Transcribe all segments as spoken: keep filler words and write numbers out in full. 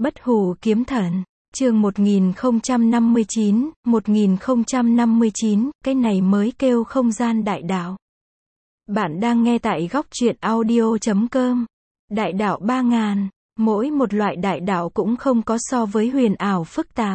Bất hủ kiếm thần, chương một nghìn không trăm năm mươi chín, một nghìn không trăm năm mươi chín, cái này mới kêu không gian đại đạo. Bạn đang nghe tại góc truyện audio chấm com. Đại đạo ba ngàn, mỗi một loại đại đạo cũng không có so với huyền ảo phức tạp.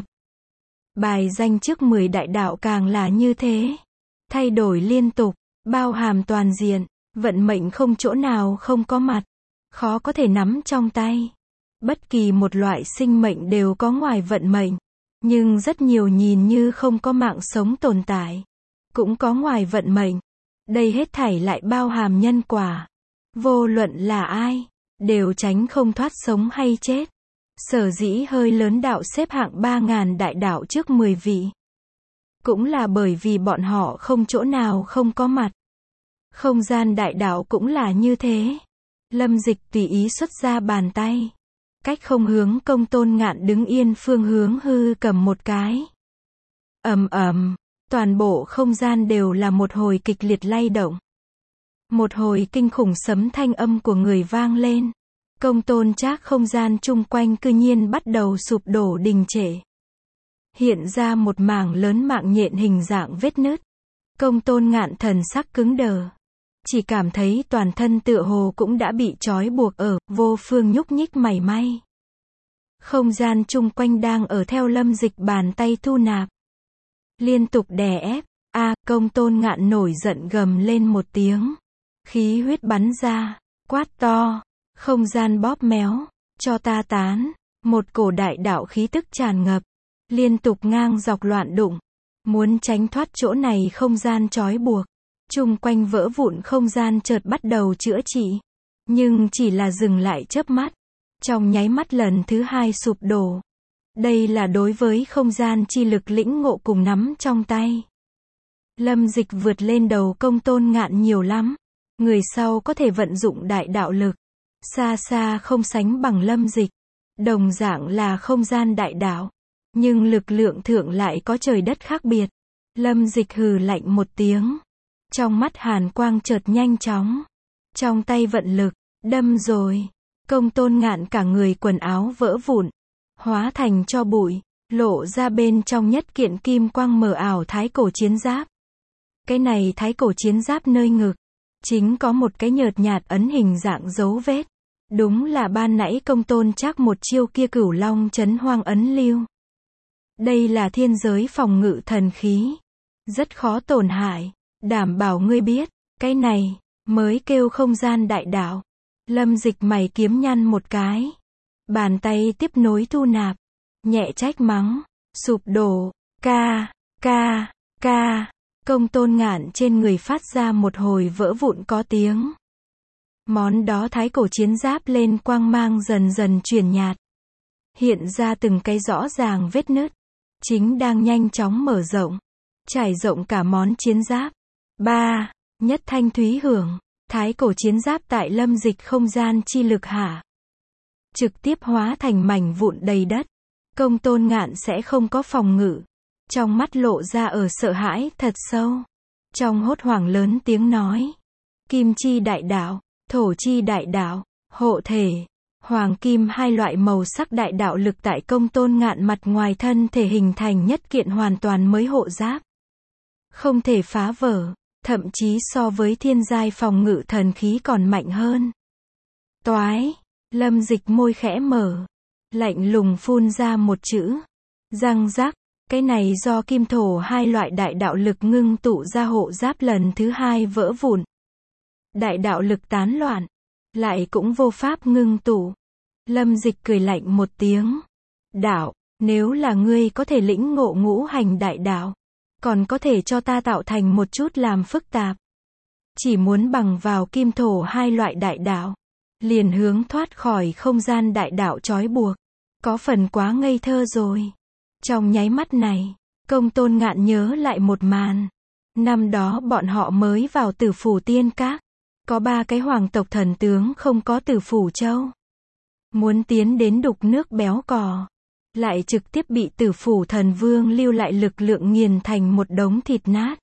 Bài danh trước mười đại đạo càng là như thế. Thay đổi liên tục, bao hàm toàn diện, vận mệnh không chỗ nào không có mặt, khó có thể nắm trong tay. Bất kỳ một loại sinh mệnh đều có ngoài vận mệnh, nhưng rất nhiều nhìn như không có mạng sống tồn tại, cũng có ngoài vận mệnh. Đây hết thảy lại bao hàm nhân quả. Vô luận là ai, đều tránh không thoát sống hay chết. Sở dĩ hơi lớn đạo xếp hạng ba ngàn đại đạo trước mười vị. Cũng là bởi vì bọn họ không chỗ nào không có mặt. Không gian đại đạo cũng là như thế. Lâm Dịch tùy ý xuất ra bàn tay. Cách không hướng Công Tôn Ngạn đứng yên phương hướng hư cầm một cái. Ầm ầm, toàn bộ không gian đều là một hồi kịch liệt lay động. Một hồi kinh khủng sấm thanh âm của người vang lên. Công Tôn Trác không gian chung quanh cư nhiên bắt đầu sụp đổ đình trệ. Hiện ra một mảng lớn mạng nhện hình dạng vết nứt. Công Tôn Ngạn thần sắc cứng đờ. Chỉ cảm thấy toàn thân tựa hồ cũng đã bị trói buộc ở, vô phương nhúc nhích mảy may. Không gian chung quanh đang ở theo Lâm Dịch bàn tay thu nạp. Liên tục đè ép, a Công Tôn Ngạn nổi giận gầm lên một tiếng. Khí huyết bắn ra, quát to, không gian bóp méo, cho ta tán. Một cổ đại đạo khí tức tràn ngập, liên tục ngang dọc loạn đụng. Muốn tránh thoát chỗ này không gian trói buộc. Chung quanh vỡ vụn không gian chợt bắt đầu chữa trị. Nhưng chỉ là dừng lại chớp mắt. Trong nháy mắt lần thứ hai sụp đổ. Đây là đối với không gian chi lực lĩnh ngộ cùng nắm trong tay. Lâm Dịch vượt lên đầu Công Tôn Ngạn nhiều lắm. Người sau có thể vận dụng đại đạo lực. Xa xa không sánh bằng Lâm Dịch. Đồng dạng là không gian đại đạo. Nhưng lực lượng thượng lại có trời đất khác biệt. Lâm Dịch hừ lạnh một tiếng. Trong mắt hàn quang chợt nhanh chóng. Trong tay vận lực, đâm rồi. Công Tôn Ngạn cả người quần áo vỡ vụn. Hóa thành tro bụi. Lộ ra bên trong nhất kiện kim quang mờ ảo thái cổ chiến giáp. Cái này thái cổ chiến giáp nơi ngực. Chính có một cái nhợt nhạt ấn hình dạng dấu vết. Đúng là ban nãy Công Tôn Trác một chiêu kia Cửu Long Chấn Hoang ấn lưu. Đây là thiên giới phòng ngự thần khí. Rất khó tổn hại. Đảm bảo ngươi biết, cái này, mới kêu không gian đại đạo. Lâm Dịch mày kiếm nhăn một cái. Bàn tay tiếp nối thu nạp. Nhẹ trách mắng, sụp đổ, ca, ca, ca. Công Tôn Ngạn trên người phát ra một hồi vỡ vụn có tiếng. Món đó thái cổ chiến giáp lên quang mang dần dần chuyển nhạt. Hiện ra từng cái rõ ràng vết nứt. Chính đang nhanh chóng mở rộng. Trải rộng cả món chiến giáp. Ba, nhất thanh thúy hưởng, thái cổ chiến giáp tại Lâm Dịch không gian chi lực hạ. Trực tiếp hóa thành mảnh vụn đầy đất. Công Tôn Ngạn sẽ không có phòng ngự. Trong mắt lộ ra ở sợ hãi thật sâu. Trong hốt hoảng lớn tiếng nói. Kim chi đại đạo, thổ chi đại đạo, hộ thể, hoàng kim hai loại màu sắc đại đạo lực tại Công Tôn Ngạn mặt ngoài thân thể hình thành nhất kiện hoàn toàn mới hộ giáp. Không thể phá vỡ. Thậm chí so với thiên giai phòng ngự thần khí còn mạnh hơn. Toái, Lâm Dịch môi khẽ mở. Lạnh lùng phun ra một chữ. Răng rắc, cái này do kim thổ hai loại đại đạo lực ngưng tụ ra hộ giáp lần thứ hai vỡ vụn. Đại đạo lực tán loạn. Lại cũng vô pháp ngưng tụ. Lâm Dịch cười lạnh một tiếng. Đạo, nếu là ngươi có thể lĩnh ngộ ngũ hành đại đạo. Còn có thể cho ta tạo thành một chút làm phức tạp. Chỉ muốn bằng vào kim thổ hai loại đại đạo. Liền hướng thoát khỏi không gian đại đạo trói buộc. Có phần quá ngây thơ rồi. Trong nháy mắt này, Công Tôn Ngạn nhớ lại một màn. Năm đó bọn họ mới vào Tử Phủ Tiên Các. Có ba cái hoàng tộc thần tướng không có Tử Phủ Châu. Muốn tiến đến đục nước béo cò. Lại trực tiếp bị Tử Phủ Thần Vương lưu lại lực lượng nghiền thành một đống thịt nát.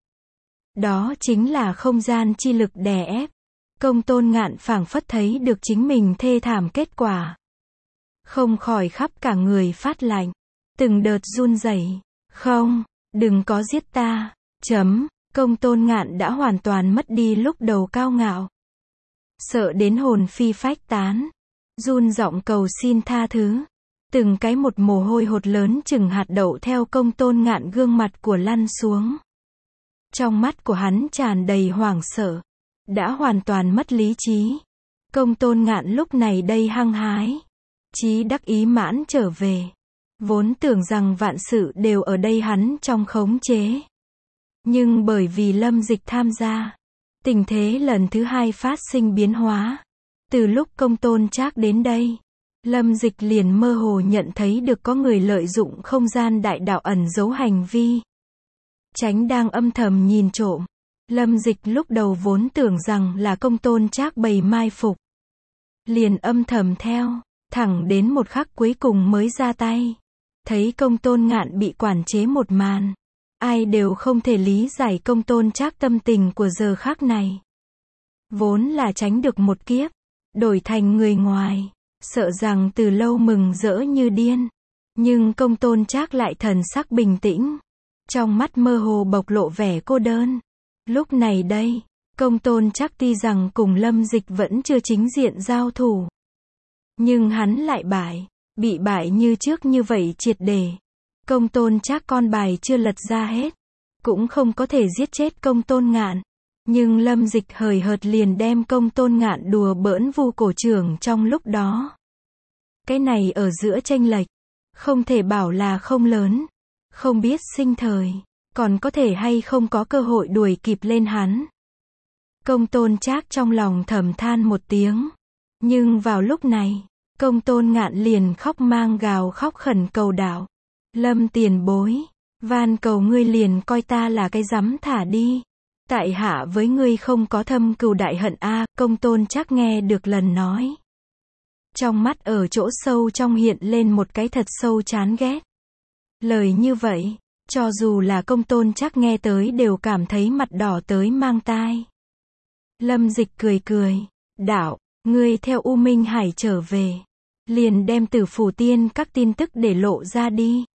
Đó chính là không gian chi lực đè ép. Công Tôn Ngạn phảng phất thấy được chính mình thê thảm kết quả. không khỏi khắp cả người phát lạnh, từng đợt run rẩy. Không, đừng có giết ta. Chấm, Công Tôn Ngạn đã hoàn toàn mất đi lúc đầu cao ngạo. Sợ đến hồn phi phách tán, run giọng cầu xin tha thứ. Từng cái một mồ hôi hột lớn chừng hạt đậu theo Công Tôn Ngạn gương mặt của lăn xuống. Trong mắt của hắn tràn đầy hoảng sợ, đã hoàn toàn mất lý trí. Công Tôn Ngạn lúc này đây hăng hái, chí đắc ý mãn trở về. Vốn tưởng rằng vạn sự đều ở đây hắn trong khống chế. Nhưng bởi vì Lâm Dịch tham gia, tình thế lần thứ hai phát sinh biến hóa. Từ lúc Công Tôn Trác đến đây, Lâm Dịch liền mơ hồ nhận thấy được có người lợi dụng không gian đại đạo ẩn giấu hành vi. Tránh đang âm thầm nhìn trộm. Lâm Dịch lúc đầu vốn tưởng rằng là Công Tôn Trác bày mai phục, liền âm thầm theo, thẳng đến một khắc cuối cùng mới ra tay. Thấy Công Tôn Ngạn bị quản chế một màn, ai đều không thể lý giải Công Tôn Trác tâm tình của giờ khắc này. Vốn là tránh được một kiếp, đổi thành người ngoài, sợ rằng từ lâu mừng rỡ như điên. Nhưng Công Tôn Trác lại thần sắc bình tĩnh, trong mắt mơ hồ bộc lộ vẻ cô đơn. Lúc này đây, Công Tôn Trác tuy rằng cùng Lâm Dịch vẫn chưa chính diện giao thủ, nhưng hắn lại bại, bị bại như trước như vậy triệt để. Công Tôn Trác con bài chưa lật ra hết, cũng không có thể giết chết Công Tôn Ngạn. Nhưng Lâm Dịch hời hợt liền đem Công Tôn Ngạn đùa bỡn vu cổ trưởng trong lúc đó. Cái này ở giữa chênh lệch, không thể bảo là không lớn, không biết sinh thời, còn có thể hay không có cơ hội đuổi kịp lên hắn. Công Tôn Trác trong lòng thầm than một tiếng. Nhưng vào lúc này, Công Tôn Ngạn liền khóc mang gào khóc khẩn cầu đạo. Lâm tiền bối, van cầu ngươi liền coi ta là cái rắm thả đi. Tại hạ với ngươi không có thâm cừu đại hận a. Công Tôn Trác nghe được lần nói, trong mắt ở chỗ sâu trong hiện lên một cái thật sâu chán ghét. Lời như vậy, cho dù là Công Tôn Trác nghe tới đều cảm thấy mặt đỏ tới mang tai. Lâm Dịch cười cười, đạo, ngươi theo U Minh Hải trở về, liền đem Tử Phủ Tiên các tin tức để lộ ra đi.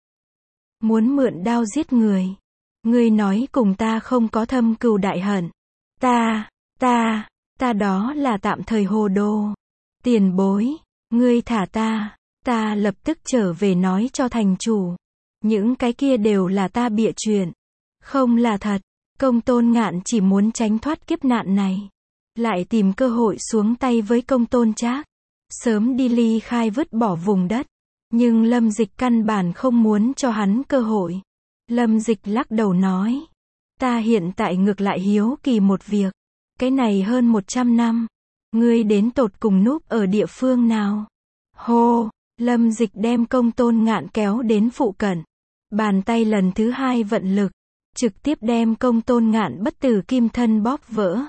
Muốn mượn đao giết người. Ngươi nói cùng ta không có thâm cừu đại hận. Ta, ta, ta đó là tạm thời hồ đồ. Tiền bối, ngươi thả ta, ta lập tức trở về nói cho thành chủ. Những cái kia đều là ta bịa chuyện, không là thật. Công Tôn Ngạn chỉ muốn tránh thoát kiếp nạn này, lại tìm cơ hội xuống tay với Công Tôn Trác, sớm đi ly khai vứt bỏ vùng đất. Nhưng Lâm Dịch căn bản không muốn cho hắn cơ hội. Lâm Dịch lắc đầu nói, ta hiện tại ngược lại hiếu kỳ một việc. Cái này hơn một trăm năm, ngươi đến tột cùng núp ở địa phương nào? Hô, Lâm Dịch đem Công Tôn Ngạn kéo đến phụ cận. Bàn tay lần thứ hai vận lực, trực tiếp đem Công Tôn Ngạn bất tử kim thân bóp vỡ.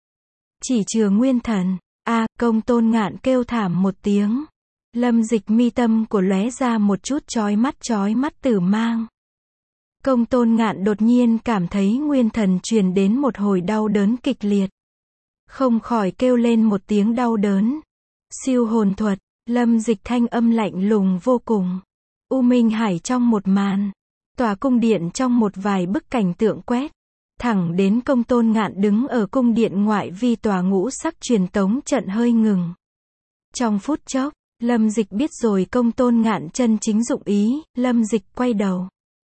Chỉ chừa nguyên thần. A, à, Công Tôn Ngạn kêu thảm một tiếng. Lâm Dịch mi tâm của lóe ra một chút chói mắt chói mắt tử mang. Công Tôn Ngạn đột nhiên cảm thấy nguyên thần truyền đến một hồi đau đớn kịch liệt. Không khỏi kêu lên một tiếng đau đớn. Siêu hồn thuật, Lâm Dịch thanh âm lạnh lùng vô cùng. U Minh Hải trong một màn, tòa cung điện trong một vài bức cảnh tượng quét, thẳng đến Công Tôn Ngạn đứng ở cung điện ngoại vi tòa ngũ sắc truyền tống trận hơi ngừng. Trong phút chốc, Lâm Dịch biết rồi Công Tôn Ngạn chân chính dụng ý. Lâm Dịch quay đầu,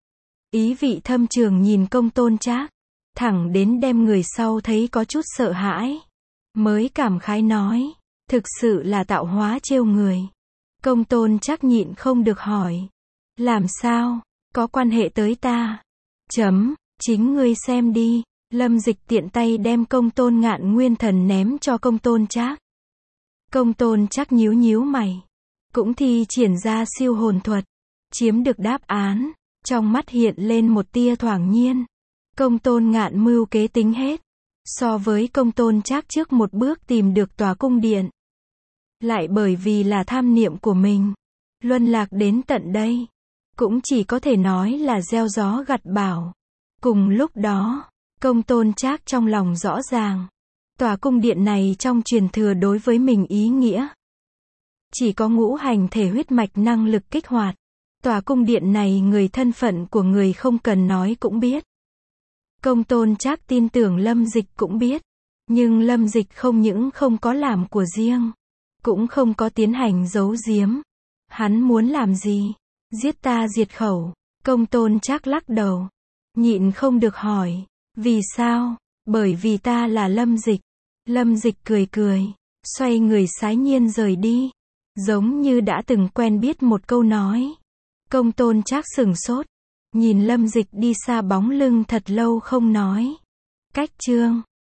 ý vị thâm trường nhìn Công Tôn Trác, thẳng đến đem người sau thấy có chút sợ hãi, mới cảm khái nói, thực sự là tạo hóa trêu người. Công Tôn Trác nhịn không được hỏi, làm sao, có quan hệ tới ta? Chấm, chính ngươi xem đi. Lâm Dịch tiện tay đem Công Tôn Ngạn nguyên thần ném cho Công Tôn Trác. Công Tôn Trác nhíu nhíu mày, cũng thi triển ra siêu hồn thuật, chiếm được đáp án, trong mắt hiện lên một tia thoáng nhiên. Công Tôn Ngạn mưu kế tính hết, so với Công Tôn Trác trước một bước tìm được tòa cung điện, lại bởi vì là tham niệm của mình, luân lạc đến tận đây, cũng chỉ có thể nói là gieo gió gặt bão. Cùng lúc đó, Công Tôn Trác trong lòng rõ ràng, tòa cung điện này trong truyền thừa đối với mình ý nghĩa Chỉ có ngũ hành thể huyết mạch năng lực kích hoạt. Tòa cung điện này người thân phận của người không cần nói cũng biết. Công Tôn Trác tin tưởng Lâm Dịch cũng biết. Nhưng Lâm Dịch không những không có làm của riêng, cũng không có tiến hành giấu giếm. Hắn muốn làm gì? Giết ta diệt khẩu. Công Tôn Trác lắc đầu. Nhịn không được hỏi. Vì sao? Bởi vì ta là Lâm Dịch. Lâm Dịch cười cười. Xoay người sái nhiên rời đi. Giống như đã từng quen biết một câu nói. Công Tôn Trác sửng sốt. Nhìn Lâm Dịch đi xa bóng lưng thật lâu không nói. Cách chương